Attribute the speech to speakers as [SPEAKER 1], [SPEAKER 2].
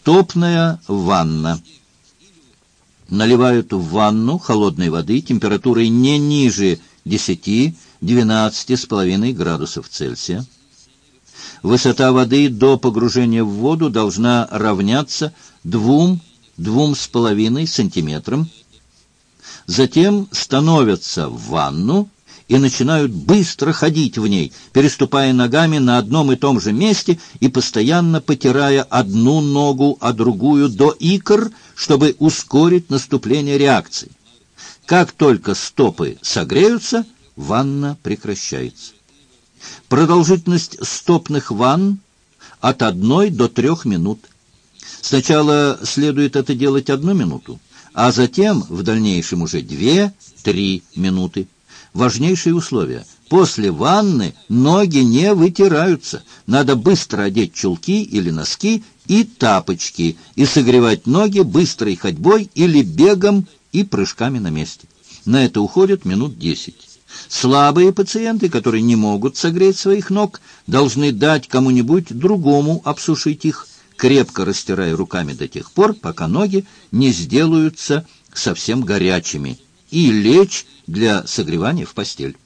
[SPEAKER 1] Стопная ванна. Наливают в ванну холодной воды температурой не ниже 10-12,5 градусов Цельсия. Высота воды до погружения в воду должна равняться 2-2,5 сантиметрам. Затем становятся в ванну и начинают быстро ходить в ней, переступая ногами на одном и том же месте и постоянно потирая одну ногу, а другую до икр, чтобы ускорить наступление реакции. Как только стопы согреются, ванна прекращается. Продолжительность стопных ванн от 1 до 3 минут. Сначала следует это делать 1 минуту, а затем в дальнейшем уже 2-3 минуты. Важнейшие условия. После ванны ноги не вытираются. Надо быстро одеть чулки или носки и тапочки и согревать ноги быстрой ходьбой или бегом и прыжками на месте. На это уходит минут 10. Слабые пациенты, которые не могут согреть своих ног, должны дать кому-нибудь другому обсушить их, крепко растирая руками до тех пор, пока ноги не сделаются совсем горячими, и лечь для согревания в постель.